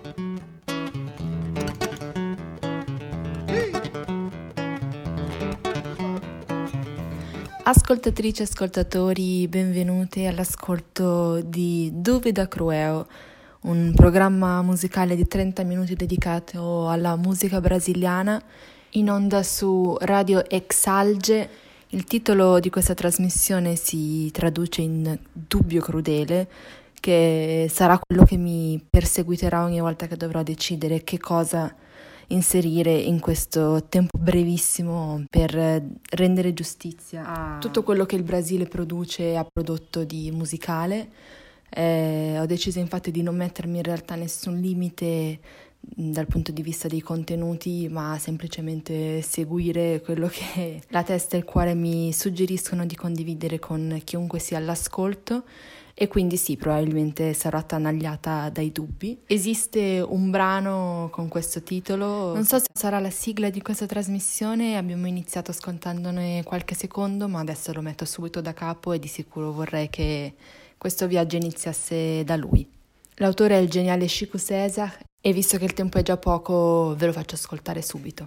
Ascoltatrici e ascoltatori, benvenuti all'ascolto di Dúvida Cruel, un programma musicale di 30 minuti dedicato alla musica brasiliana, in onda su Radio Exalge. Il titolo di questa trasmissione si traduce in Dubbio Crudele, che sarà quello che mi perseguiterà ogni volta che dovrò decidere che cosa inserire in questo tempo brevissimo per rendere giustizia a tutto quello che il Brasile produce e ha prodotto di musicale. Ho deciso infatti di non mettermi in realtà nessun limite dal punto di vista dei contenuti, ma semplicemente seguire quello che la testa e il cuore mi suggeriscono di condividere con chiunque sia all'ascolto. E quindi sì, probabilmente sarò attanagliata dai dubbi. Esiste un brano con questo titolo, non so se sarà la sigla di questa trasmissione, abbiamo iniziato ascoltandone qualche secondo, ma adesso lo metto subito da capo e di sicuro vorrei che questo viaggio iniziasse da lui. L'autore è il geniale Chico César e visto che il tempo è già poco ve lo faccio ascoltare subito.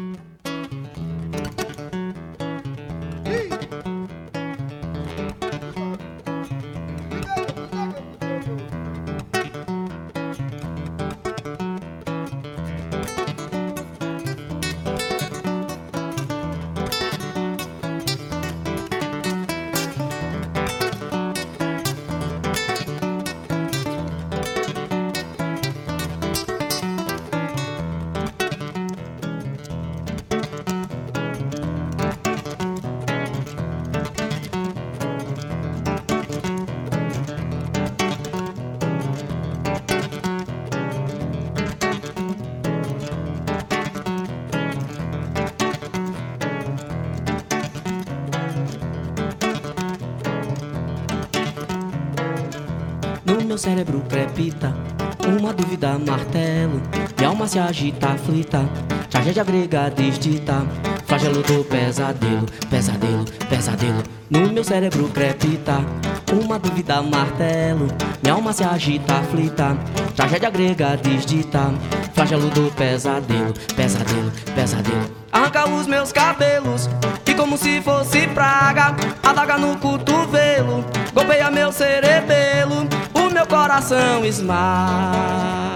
No meu cérebro crepita uma dúvida martelo, minha alma se agita aflita, tragédia grega desdita, flagelo do pesadelo, pesadelo, pesadelo. No meu cérebro crepita uma dúvida martelo, minha alma se agita aflita, tragédia grega desdita, flagelo do pesadelo, pesadelo, pesadelo. Arranca os meus cabelos e como se fosse praga, adaga no cotovelo, golpeia meu cerebelo, o meu coração esmaga.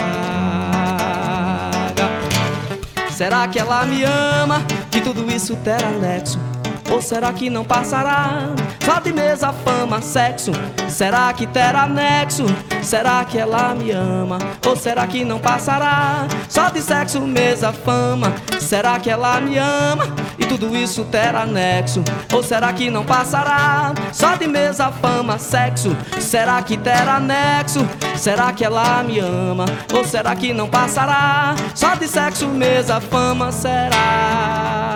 Será que ela me ama, que tudo isso terá anexo? Ou será que não passará? Só de mesa, fama, sexo. Será que terá anexo? Será que ela me ama? Ou será que não passará? Só de sexo, mesa, fama. Será que ela me ama? E tudo isso terá anexo. Ou será que não passará? Só de mesa, fama, sexo. Será que terá anexo? Será que ela me ama? Ou será que não passará? Só de sexo, mesa, fama, será?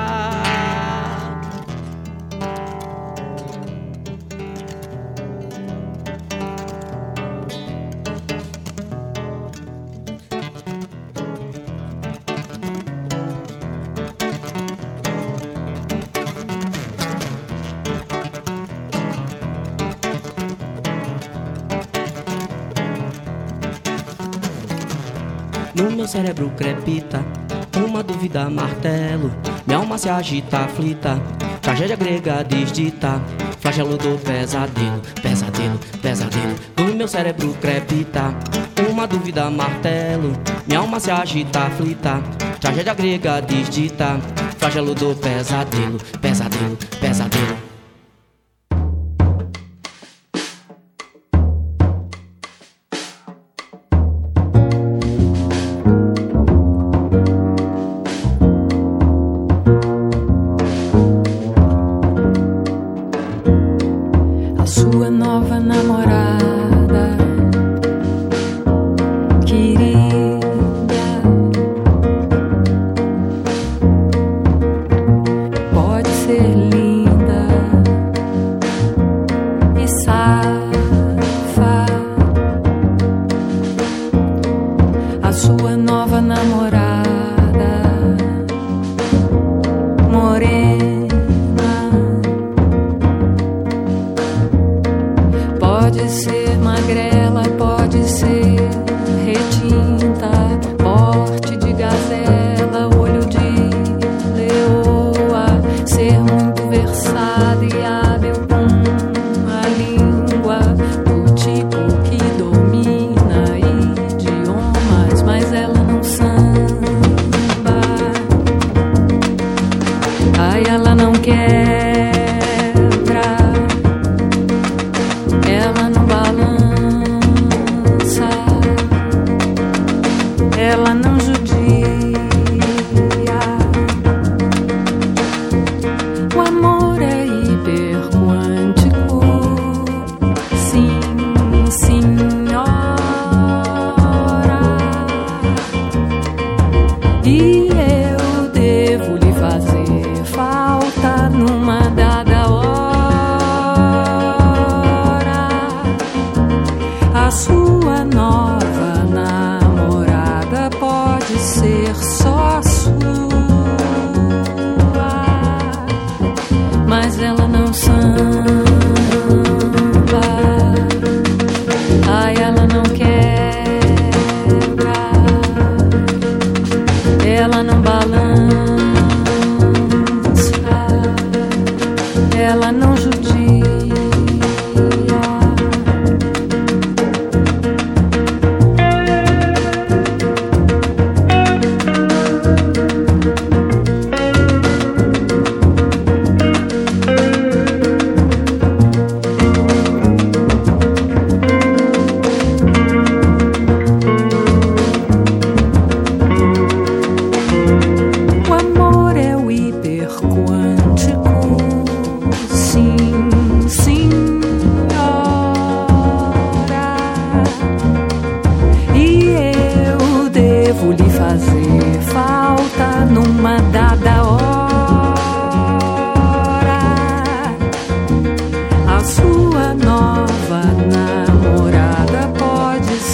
No meu cérebro crepita uma dúvida martelo, minha alma se agita aflita, tragédia grega desdita, flagelo do pesadelo, pesadelo, pesadelo. No meu cérebro crepita uma dúvida martelo, minha alma se agita aflita, tragédia grega desdita, flagelo do pesadelo, pesadelo, pesadelo. Sua nova namorada, querida, pode ser linda e safa. A sua nova namorada, morena, pode ser magrela, pode ser retinta.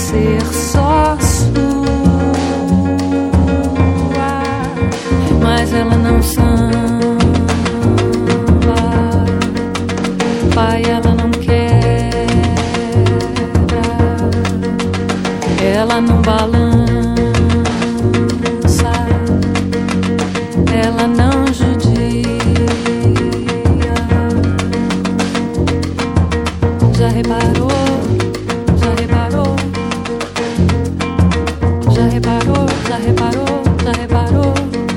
ser só sua, mas ela não samba, pai, ela não quebra, ela não balança, ela não judia. Já reparou? Já reparou? Já reparou? Já reparou? Já reparou?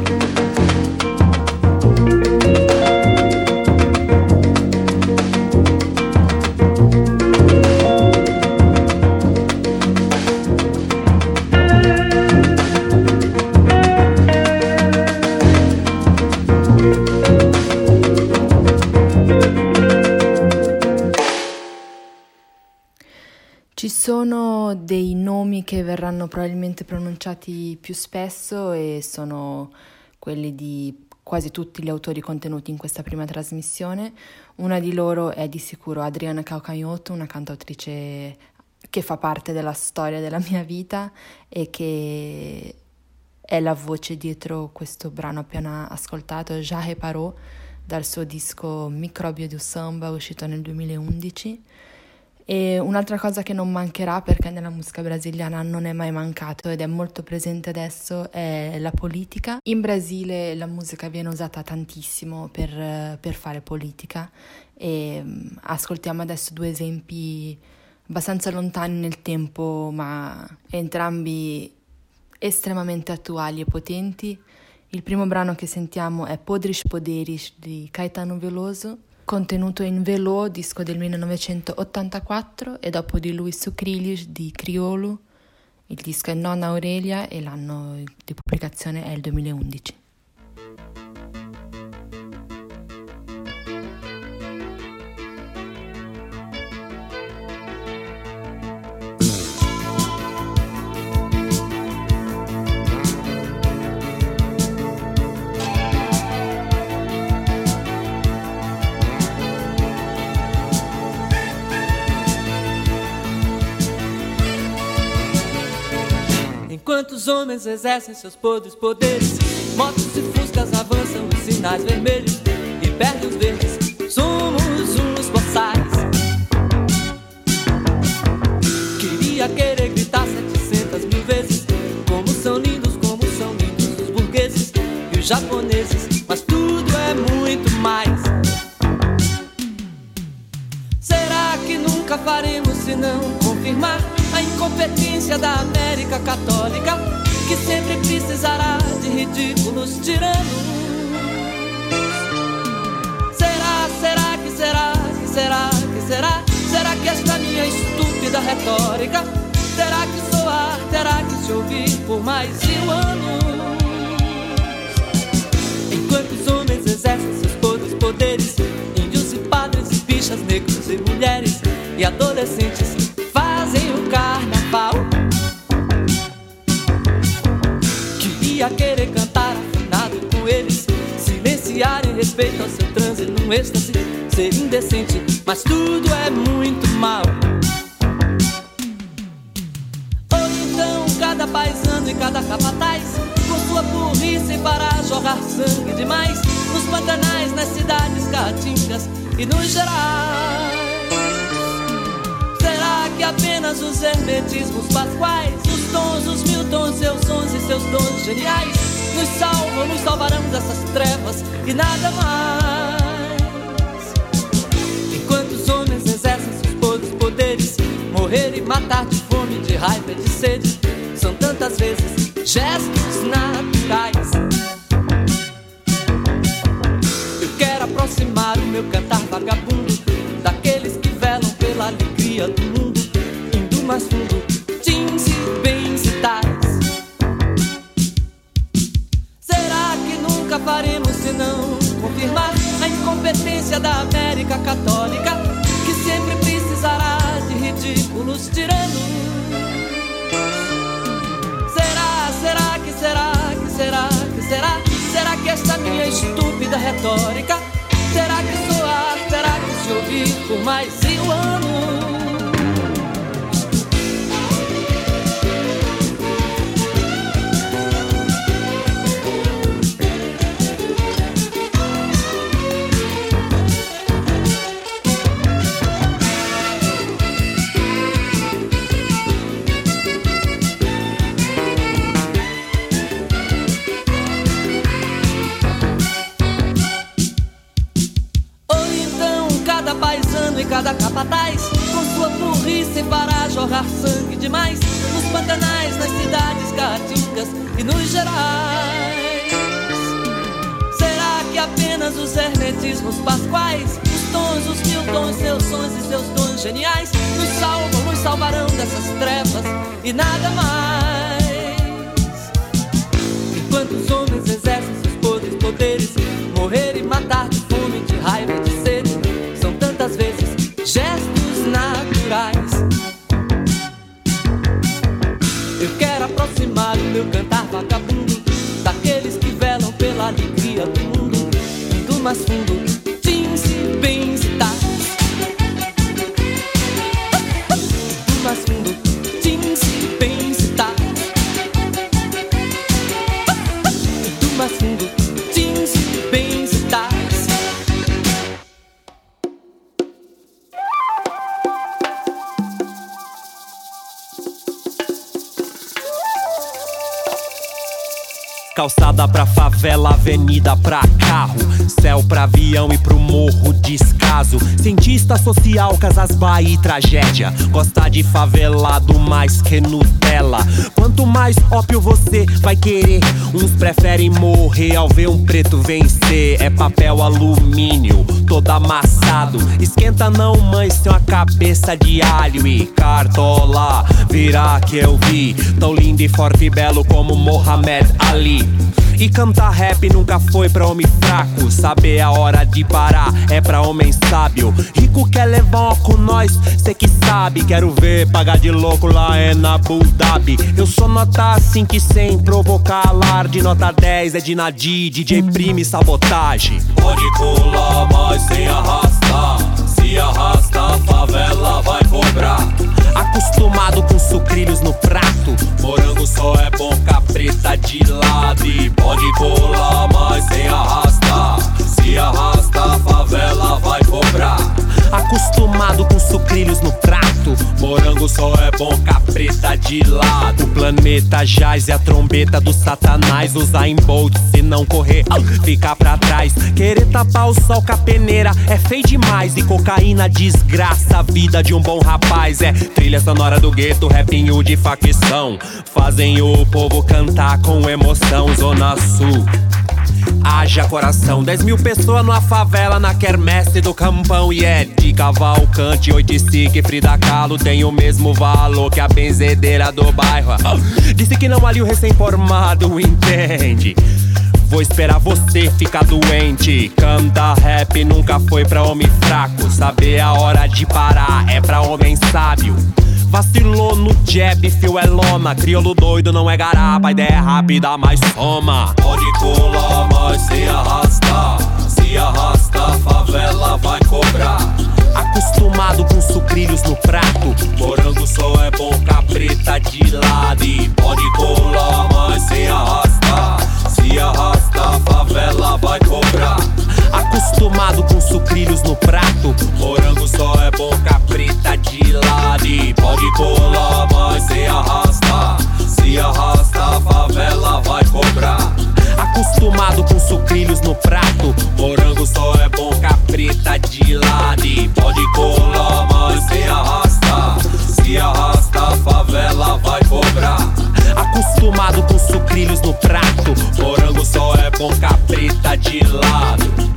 Ci sono dei nomi che verranno probabilmente pronunciati più spesso e sono quelli di quasi tutti gli autori contenuti in questa prima trasmissione. Una di loro è di sicuro Adriana Calcanhoto, una cantautrice che fa parte della storia della mia vita e che è la voce dietro questo brano appena ascoltato, Já Reparou, dal suo disco Microbio do Samba, uscito nel 2011. E un'altra cosa che non mancherà, perché nella musica brasiliana non è mai mancato ed è molto presente adesso, è la politica. In Brasile la musica viene usata tantissimo per fare politica e ascoltiamo adesso due esempi abbastanza lontani nel tempo, ma entrambi estremamente attuali e potenti. Il primo brano che sentiamo è Podres Poderes di Caetano Veloso, contenuto in Velô, disco del 1984, e dopo di lui Sucrilhos di Criolo. Il disco è Nonna Aurelia e l'anno di pubblicazione è il 2011. Enquanto os homens exercem seus podres poderes, motos e fuscas avançam os sinais vermelhos e perdem os verdes, somos uns boçais. Queria querer gritar 700 mil vezes como são lindos os burgueses e os japoneses, mas tudo é muito mais. Será que nunca faremos se não confirmar a incompetência da América Católica, que sempre precisará de ridículos tiranos? Será que esta minha estúpida retórica terá que soar, terá que se ouvir por mais 1.000 anos? Enquanto os homens exercem seus podres poderes, índios e padres e bichas, negros e mulheres e adolescentes fazem o carnaval. Queria querer cantar afinado com eles, silenciar em respeito ao seu transe num êxtase, ser indecente, mas tudo é muito mal. Ou então cada paisano e cada capataz, com sua burrice para jorrar sangue demais nos pantanais, nas cidades caatingas e nos gerais. Será que apenas os hermetismos pasquais, os tons, os 1000 tons, seus sons e seus dons geniais nos salvam, nos salvarão dessas trevas e nada mais? Enquanto os homens exercem seus podres poderes, morrer e matar de fome, de raiva e de sede são tantas vezes gestos naturais. Eu quero aproximar o meu cantar vagabundo daqueles que velam pela alegria do mundo, indo mais fundo, jeans e bens e tais. Será que nunca faremos senão confirmar a incompetência da América Católica, que sempre precisará de ridículos tiranos? Será que esta minha estúpida retórica terá que soar, terá que se ouvir por mais 1.000 anos? jorrar sangue demais nos pantanais, nas cidades caatingas e nos gerais. Será que apenas os hermetismos pasquais, os tons, os mil tons, seus sons e seus dons geniais nos salvam, nos salvarão dessas trevas e nada mais? Enquanto os homens exercem seus poderes, morrer e matar de fome, de raiva e de sede, são tantas vezes gestos naturais. Eu quero aproximar o meu cantar vagabundo daqueles que velam pela alegria do mundo, do mais fundo, jeans, bens e tais. Do mais fundo, jeans, bens e tais. Do mais fundo, jeans, bens e tais. Calçada pra favela, avenida pra carro, céu pra avião e pro morro descaso. Cientista social, Casas Bahia e tragédia. Gosta de favelado mais que Nutella. Quanto mais ópio você vai querer, uns preferem morrer ao ver um preto vencer. É papel alumínio, todo amassado. Esquenta não, mãe, sem uma cabeça de alho e cartola. Virá que eu vi, tão lindo e forte e belo como Mohamed Ali. E cantar rap nunca foi pra homem fraco. Saber a hora de parar é pra homem sábio. Rico quer levar com nós, cê que sabe. Quero ver pagar de louco lá é na Abu Dhabi. Eu sou nota 5 sem provocar alarde. Nota 10 é de Nadi, DJ Prime sabotagem. Pode colar, mas sem arrastar. Se arrasta a favela vai cobrar. Acostumado com sucrilhos no prato, morango só é bom capreta de lado. E pode colar, mas sem arrastar. Se arrasta a favela vai cobrar. Acostumado com sucrilhos no prato, morango só é bom capreta de lado. O planeta jaz e a trombeta do satanás. Usar em Bolt, se não correr, ficar pra trás. Querer tapar o sol com a peneira é feio demais. E cocaína desgraça a vida de um bom rapaz. É trilha sonora do gueto, rapinho de facção. Fazem o povo cantar com emoção. Zona Sul, haja coração. 10 mil pessoas numa favela, na quermesse do Campão. E é de Cavalcante, Oiticique e Frida Kahlo tem o mesmo valor que a benzedeira do bairro. Disse que não ali o recém-formado entende. Vou esperar você ficar doente. Cantar rap nunca foi pra homem fraco. Saber a hora de parar é pra homem sábio. Vacilou no jab, fio é lona. Crioulo doido não é garapa, a ideia é rápida, mas soma. Pode colar, mas se arrastar. Se arrasta, a favela vai cobrar. Acostumado com sucrilhos no prato, morango só é bom capreta de lado. E pode colar, mas se arrastar. Se arrasta, a favela vai cobrar. Acostumado com sucrilhos no prato, morango só é bom capreta de lado. E pode colar, mas se arrasta. Se arrasta, a favela vai cobrar. Acostumado com sucrilhos no prato, morango só é bom capreta de lado. E pode colar, mas se arrasta. Se arrasta, a favela vai cobrar. Acostumado com sucrilhos no prato, morango só é bom capreta de lado.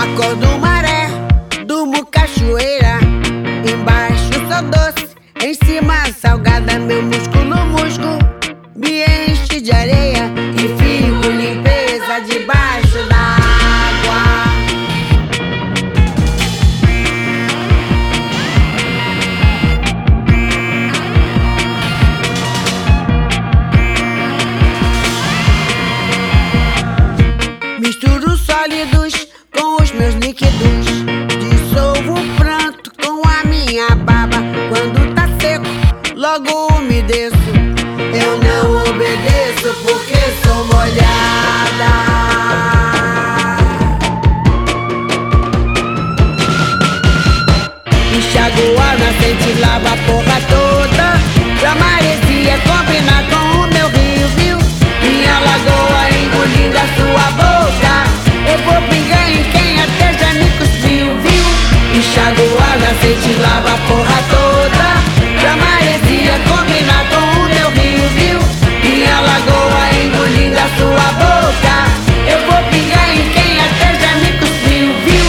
Acordo maré, durmo cachoeira. Embaixo sou doce, em cima salgada. Meu músculo me enche de areia e fico limpeza debaixo d'água. Misturo sólidos com os meus líquidos, dissolvo o pranto com a minha baba. Quando tá seco, logo umedeço. Eu não obedeço porque sou molhada. Enxago a nascente, lava a porra toda. Pra maresia combinar com o meu rio, viu? Minha lagoa engolindo a sua boca. Eu vou pingar em quem até já me cuspiu, viu? Enxago a nascente, lava a porra toda. Pra maresia combinar com o meu rio, viu? Minha lagoa engolindo a sua boca. Eu vou pingar em quem até já me cuspiu, viu?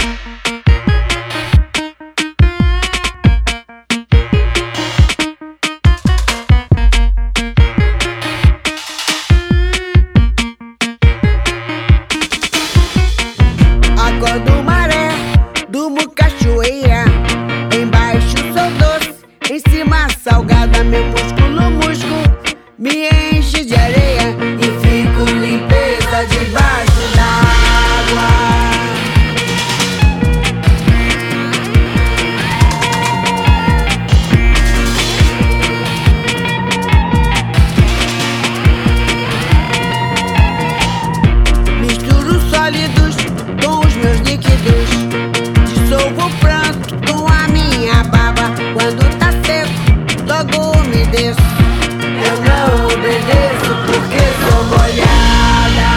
Acordo maré, durmo cachoeira. Embaixo sou doce, em cima salgada. Meu músculo me enche de areia e fico limpeza debaixo d'água. Misturo sólidos com os meus líquidos, dissolvo o pranto com a minha baba. Quando tá seco, logo umedeço. Eu não obedeço porque sou molhada.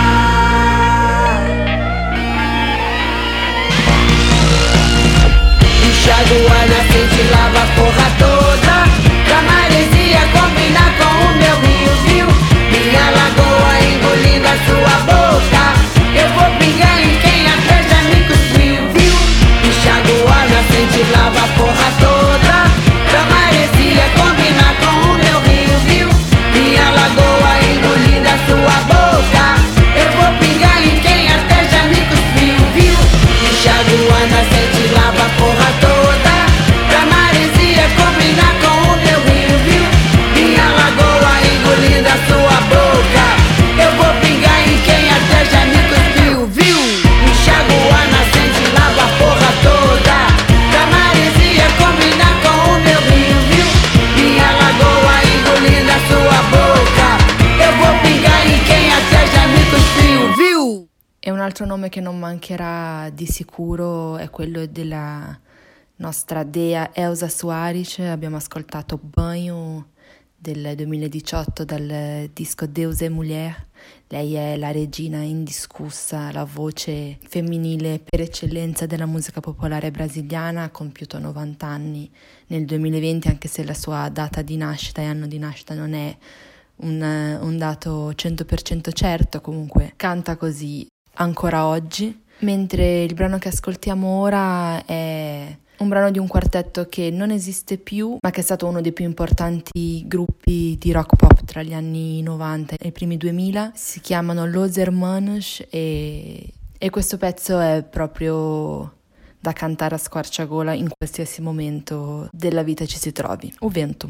Enxago a nascente, lava a porra toda. Pra maresia combinar com o meu rio, viu? Minha lagoa engolindo a sua boca. Eu vou pingar em quem até já me cuspiu, viu? Enxago a nascente, lava a porra toda. Pra maresia combinar com o meu rio, viu? Minha lagoa engolindo a sua boca. Eu vou pingar em quem até já me cuspiu, viu? Enxago a nascente, lava a porra toda. Pra maresia combinar com o meu rio, viu? Minha lagoa engolindo a sua boca. Eu vou pingar em quem até já me cuspiu, viu? Enxago a nascente, lava a porra toda. Pra maresia combinar com o meu rio, viu? Minha lagoa engolindo a sua boca. Eu vou pingar em quem até já me cuspiu, viu? E un altro nome che non mancherà di sicuro è quello della nostra dea Elza Soares. Abbiamo ascoltato Banho del 2018 dal disco Deus e Mulher. Lei è la regina indiscussa, la voce femminile per eccellenza della musica popolare brasiliana. Ha compiuto 90 anni nel 2020, anche se la sua data di nascita e anno di nascita non è un dato 100% certo. Comunque canta così ancora oggi. Mentre il brano che ascoltiamo ora è un brano di un quartetto che non esiste più, ma che è stato uno dei più importanti gruppi di rock pop tra gli anni 90 e i primi 2000. Si chiamano Los Hermanos e questo pezzo è proprio da cantare a squarciagola in qualsiasi momento della vita ci si trovi. O vento.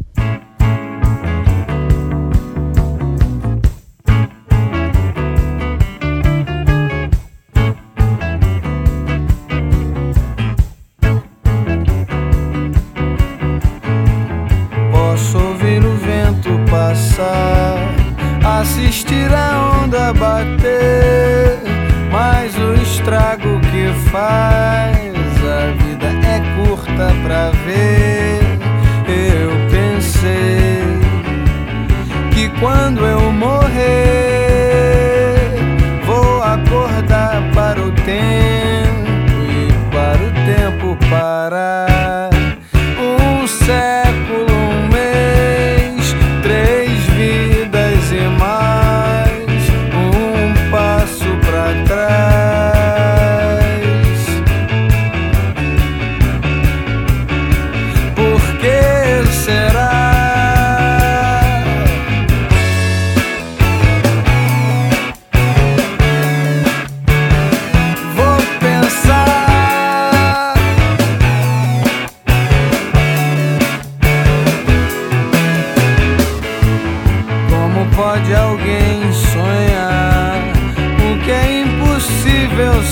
Posso ouvir o vento passar, assistir a onda bater, mas o estrago que faz, a vida é curta pra ver. Eu pensei que quando eu morrer, vou acordar para o tempo e para o tempo parar. Um século, um mês, 3 vidas e mais, um passo pra trás.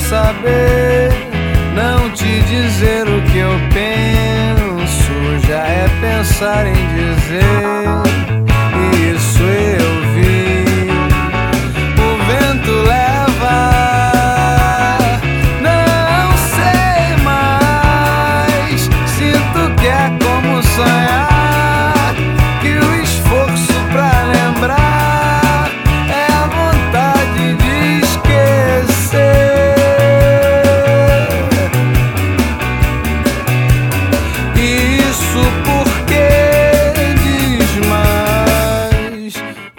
saber, não te dizer o que eu penso, já é pensar em dizer. Isso eu vi, o vento leva, não sei mais. Sinto que é como sonhar, que o esforço pra lembrar é a vontade de esquecer. Isso porque diz mais.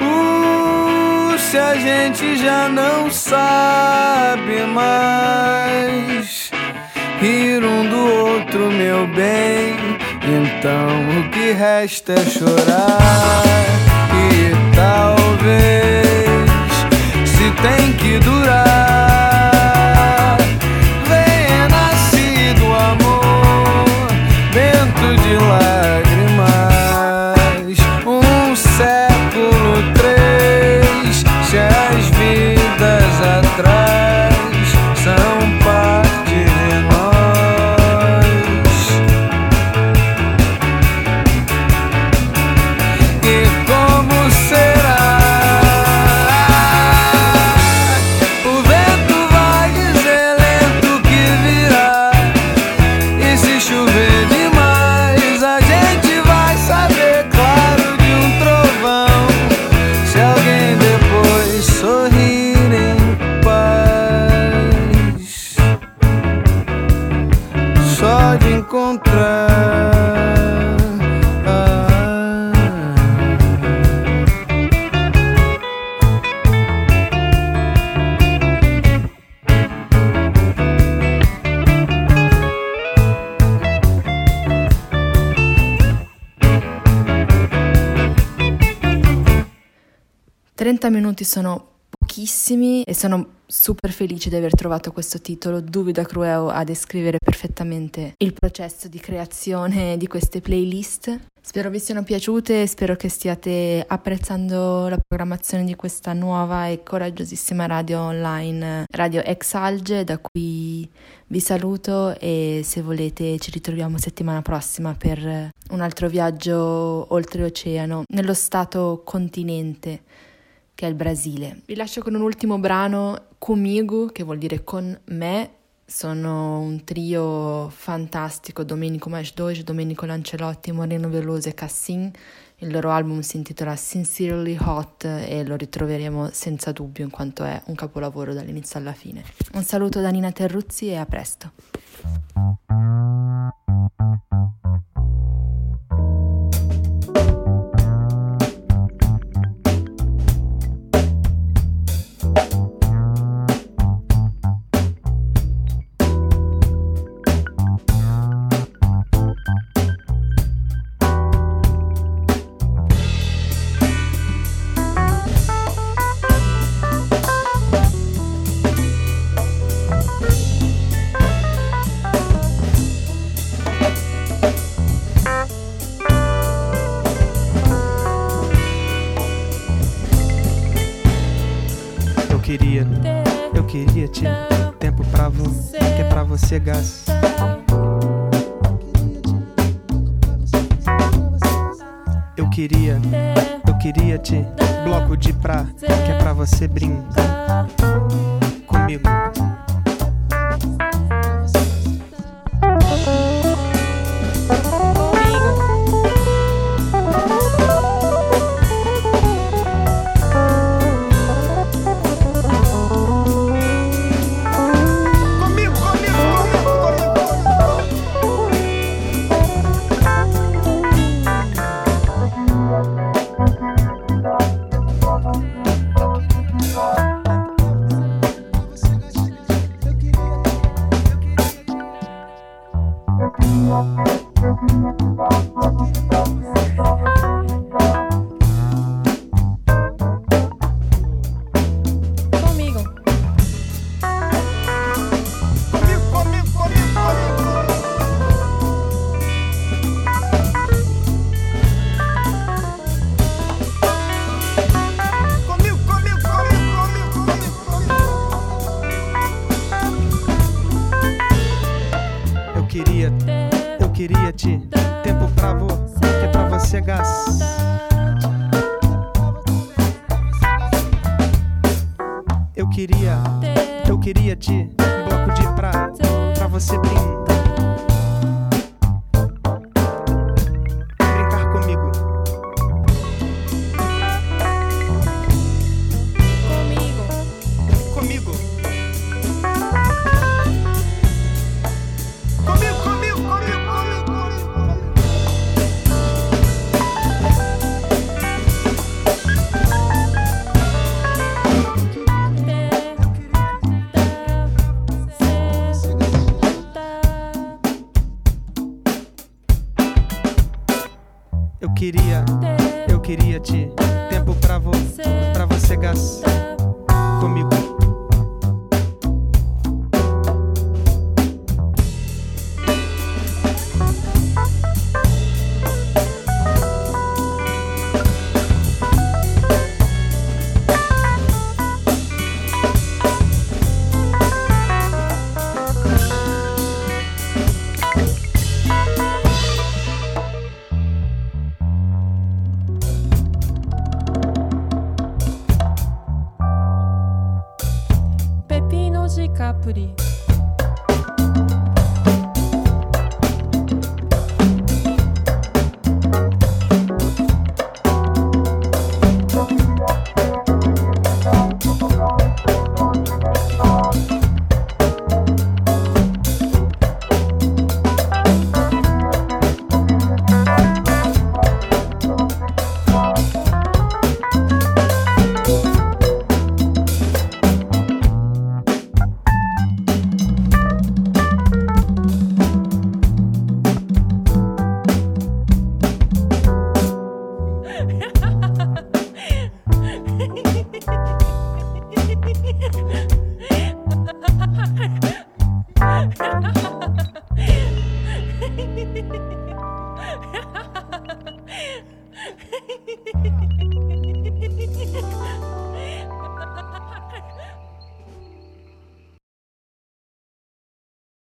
Se a gente já não sabe mais rir um do outro, meu bem, então o que resta é chorar. E talvez, se tem que durar, venha nascido o amor, vento de lágrimas. Um século, 3, se as vidas atrás são parte de nós. E como será? O vento vai dizer lento que virá, e se chover demais a gente vai saber, claro, de um trovão, se alguém depois sorrir em paz, só de encontrar. «30 minuti sono pochissimi e sono super felice di aver trovato questo titolo, Dove da Crueo, a descrivere perfettamente il processo di creazione di queste playlist. Spero vi siano piaciute, spero che stiate apprezzando la programmazione di questa nuova e coraggiosissima radio online, Radio Exalge, da cui vi saluto e se volete ci ritroviamo settimana prossima per un altro viaggio oltreoceano, nello stato continente che è il Brasile. Vi lascio con un ultimo brano, Comigo, che vuol dire con me. Sono un trio fantastico, Domenico Mais Dois, Domenico Lancelotti, Moreno Veloso e Cassin. Il loro album si intitola Sincerely Hot e lo ritroveremo senza dubbio in quanto è un capolavoro dall'inizio alla fine. Un saluto da Nina Terruzzi e a presto. Eu queria te tempo pra você, que é pra você gás. Eu queria te bloco de pra, que é pra você brincar comigo. queria te tempo pra que é pra você gás. Eu queria te bloco de pra você brindar. Brincar comigo. Comigo. Eu queria te tempo pra você gastar comigo. Capri.